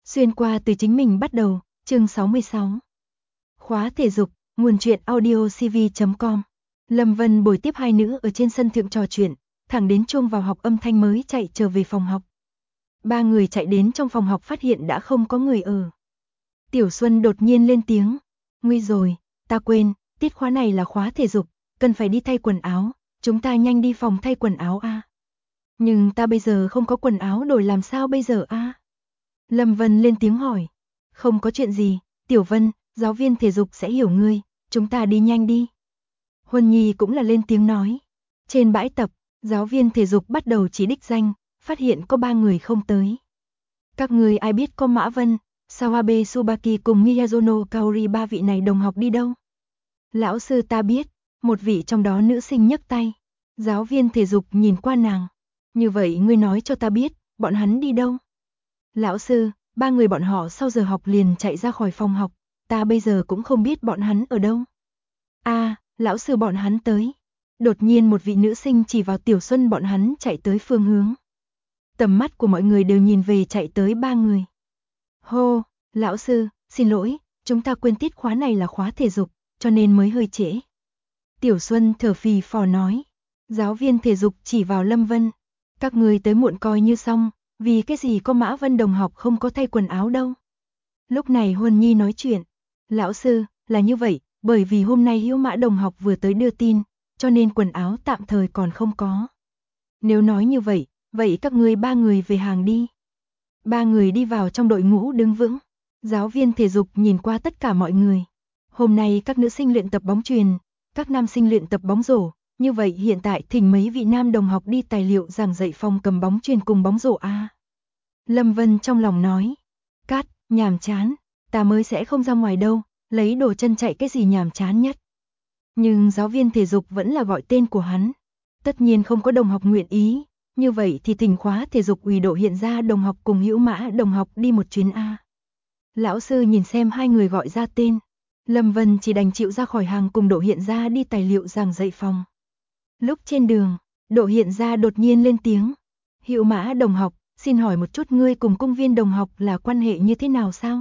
Xuyên qua từ chính mình bắt đầu, chương 66. Khóa thể dục, nguồn truyện audio cv.com. Lâm Vân bồi tiếp hai nữ ở trên sân thượng trò chuyện, thẳng đến chuông vào học âm thanh mới chạy trở về phòng học. Ba người chạy đến trong phòng học phát hiện đã không có người ở. Tiểu Xuân đột nhiên lên tiếng, nguy rồi, ta quên, tiết khóa này là khóa thể dục, cần phải đi thay quần áo, chúng ta nhanh đi phòng thay quần áo a. Nhưng ta bây giờ không có quần áo đổi làm sao bây giờ a? Lâm Vân lên tiếng hỏi. Không có chuyện gì, Tiểu Vân, giáo viên thể dục sẽ hiểu ngươi, chúng ta đi nhanh đi. Huân Nhi cũng là lên tiếng nói. Trên bãi tập, giáo viên thể dục bắt đầu chỉ đích danh, phát hiện có 3 người không tới. Các người ai biết có Mã Vân, Sawabe Tsubaki cùng Miyazono Kaori 3 vị này đồng học đi đâu? Lão sư ta biết, một vị trong đó nữ sinh nhấc tay. Giáo viên thể dục nhìn qua nàng. Như vậy ngươi nói cho ta biết, bọn hắn đi đâu? Lão sư, 3 người bọn họ sau giờ học liền chạy ra khỏi phòng học, ta bây giờ cũng không biết bọn hắn ở đâu. Lão sư bọn hắn tới. Đột nhiên một vị nữ sinh chỉ vào Tiểu Xuân bọn hắn chạy tới phương hướng. Tầm mắt của mọi người đều nhìn về chạy tới 3 người. Hô, lão sư, xin lỗi, chúng ta quên tiết khóa này là khóa thể dục, cho nên mới hơi trễ. Tiểu Xuân thở phì phò nói. Giáo viên thể dục chỉ vào Lâm Vân. Các người tới muộn coi như xong, vì cái gì có Mã Vân đồng học không có thay quần áo đâu. Lúc này Huân Nhi nói chuyện. Lão sư, là như vậy, bởi vì hôm nay Hiếu Mã đồng học vừa tới đưa tin, cho nên quần áo tạm thời còn không có. Nếu nói như vậy, vậy các ngươi 3 người về hàng đi. 3 người đi vào trong đội ngũ đứng vững. Giáo viên thể dục nhìn qua tất cả mọi người. Hôm nay các nữ sinh luyện tập bóng chuyền, các nam sinh luyện tập bóng rổ. Như vậy hiện tại thỉnh mấy vị nam đồng học đi tài liệu giảng dạy phòng cầm bóng chuyền cùng bóng rổ a. Lâm Vân trong lòng nói. Cát, nhàm chán, ta mới sẽ không ra ngoài đâu, lấy đồ chân chạy cái gì nhàm chán nhất. Nhưng giáo viên thể dục vẫn là gọi tên của hắn. Tất nhiên không có đồng học nguyện ý, như vậy thì thỉnh khóa thể dục ủy độ hiện ra đồng học cùng Hữu Mã đồng học đi một chuyến a. Lão sư nhìn xem hai người gọi ra tên. Lâm Vân chỉ đành chịu ra khỏi hàng cùng Độ Hiện Ra đi tài liệu giảng dạy phòng. Lúc trên đường, Độ Hiện Ra đột nhiên lên tiếng. Hữu Mã đồng học, xin hỏi một chút ngươi cùng Cung Viên đồng học là quan hệ như thế nào sao?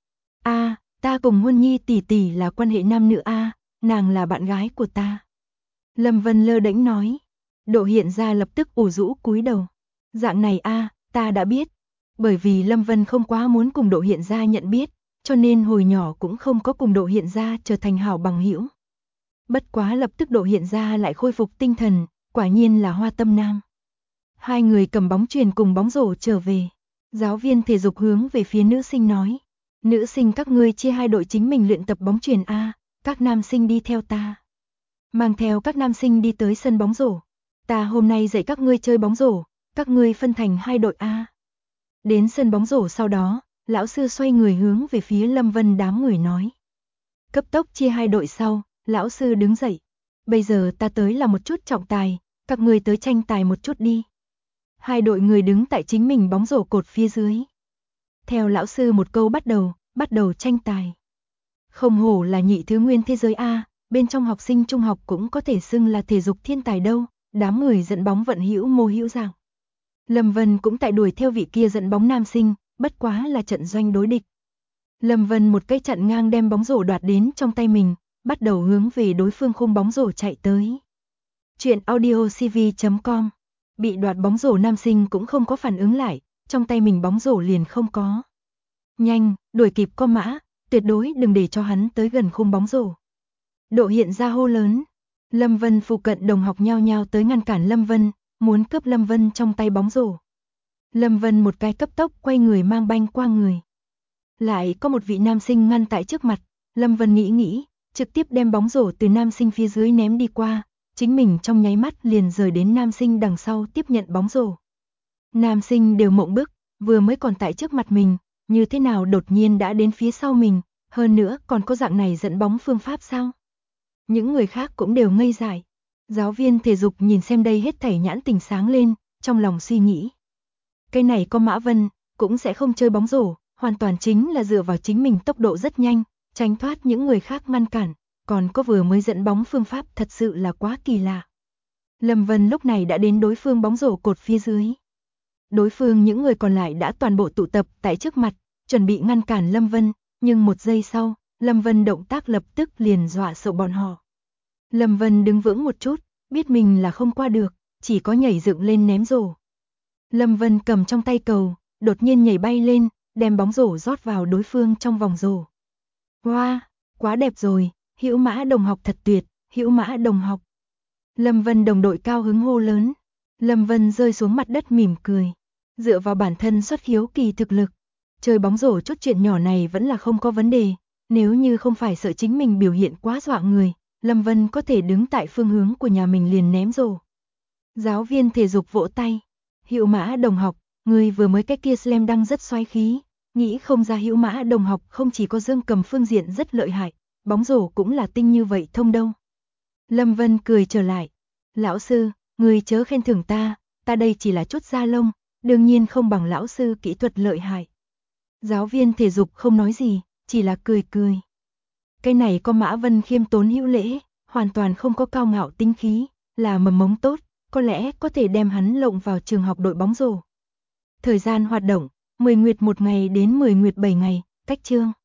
Ta cùng Huân Nhi tỷ tỷ là quan hệ nam nữ a, nàng là bạn gái của ta. Lâm Vân lơ đễnh nói. Độ Hiện Ra lập tức ủ rũ cúi đầu. Dạng này ta đã biết. Bởi vì Lâm Vân không quá muốn cùng Độ Hiện Ra nhận biết, cho nên hồi nhỏ cũng không có cùng Độ Hiện Ra trở thành hảo bằng hữu. Bất quá lập tức Độ Hiện Ra lại khôi phục tinh thần, quả nhiên là hoa tâm nam. Hai người cầm bóng chuyền cùng bóng rổ trở về. Giáo viên thể dục hướng về phía nữ sinh nói. Nữ sinh các ngươi chia hai đội chính mình luyện tập bóng chuyền a, các nam sinh đi theo ta. Mang theo các nam sinh đi tới sân bóng rổ. Ta hôm nay dạy các ngươi chơi bóng rổ, các ngươi phân thành hai đội a. Đến sân bóng rổ sau đó, lão sư xoay người hướng về phía Lâm Vân đám người nói. Cấp tốc chia hai đội sau, lão sư đứng dậy. Bây giờ ta tới là một chút trọng tài, các ngươi tới tranh tài một chút đi. Hai đội người đứng tại chính mình bóng rổ cột phía dưới. Theo lão sư một câu bắt đầu tranh tài. Không hổ là nhị thứ nguyên thế giới a, bên trong học sinh trung học cũng có thể xưng là thể dục thiên tài đâu, đám người dẫn bóng vận hữu mô hữu dạng. Lâm Vân cũng tại đuổi theo vị kia dẫn bóng nam sinh, bất quá là trận doanh đối địch. Lâm Vân một cây chặn ngang đem bóng rổ đoạt đến trong tay mình, bắt đầu hướng về đối phương khung bóng rổ chạy tới. Truyện audio cv.com. Bị đoạt bóng rổ nam sinh cũng không có phản ứng lại, trong tay mình bóng rổ liền không có. Nhanh, đuổi kịp có Mã, tuyệt đối đừng để cho hắn tới gần khung bóng rổ. Độ Hiện Ra hô lớn. Lâm Vân phụ cận đồng học nhao nhao tới ngăn cản Lâm Vân, muốn cướp Lâm Vân trong tay bóng rổ. Lâm Vân một cái cấp tốc quay người mang banh qua người. Lại có một vị nam sinh ngăn tại trước mặt, Lâm Vân nghĩ, trực tiếp đem bóng rổ từ nam sinh phía dưới ném đi qua, chính mình trong nháy mắt liền rời đến nam sinh đằng sau tiếp nhận bóng rổ. Nam sinh đều mộng bức, vừa mới còn tại trước mặt mình, như thế nào đột nhiên đã đến phía sau mình, hơn nữa còn có dạng này dẫn bóng phương pháp sao? Những người khác cũng đều ngây dại. Giáo viên thể dục nhìn xem đây hết thảy nhãn tình sáng lên, trong lòng suy nghĩ. Cái này có Mã Vân, cũng sẽ không chơi bóng rổ, hoàn toàn chính là dựa vào chính mình tốc độ rất nhanh, tránh thoát những người khác ngăn cản, còn có vừa mới dẫn bóng phương pháp thật sự là quá kỳ lạ. Lâm Vân lúc này đã đến đối phương bóng rổ cột phía dưới. Đối phương những người còn lại đã toàn bộ tụ tập tại trước mặt, chuẩn bị ngăn cản Lâm Vân, nhưng một giây sau, Lâm Vân động tác lập tức liền dọa sợ bọn họ. Lâm Vân đứng vững một chút, biết mình là không qua được, chỉ có nhảy dựng lên ném rổ. Lâm Vân cầm trong tay cầu, đột nhiên nhảy bay lên, đem bóng rổ rót vào đối phương trong vòng rổ. Wow, quá đẹp rồi, Hữu Mã đồng học thật tuyệt, Hữu Mã đồng học. Lâm Vân đồng đội cao hứng hô lớn. Lâm Vân rơi xuống mặt đất mỉm cười. Dựa vào bản thân xuất khiếu kỳ thực lực, chơi bóng rổ chút chuyện nhỏ này vẫn là không có vấn đề. Nếu như không phải sợ chính mình biểu hiện quá dọa người, Lâm Vân có thể đứng tại phương hướng của nhà mình liền ném rổ. Giáo viên thể dục vỗ tay. Hữu Mã đồng học, người vừa mới cái kia slam dunk rất xoáy khí. Nghĩ không ra Hữu Mã đồng học không chỉ có dương cầm phương diện rất lợi hại, bóng rổ cũng là tinh như vậy thông đâu. Lâm Vân cười trở lại. Lão sư, người chớ khen thưởng ta đây chỉ là chút da lông, đương nhiên không bằng lão sư kỹ thuật lợi hại. Giáo viên thể dục không nói gì, chỉ là cười cười. Cái này có Mã Vân khiêm tốn hữu lễ, hoàn toàn không có cao ngạo tính khí, là mầm mống tốt, có lẽ có thể đem hắn lộng vào trường học đội bóng rổ. Thời gian hoạt động, 10 nguyệt 1 ngày đến 10 nguyệt 7 ngày, cách chương.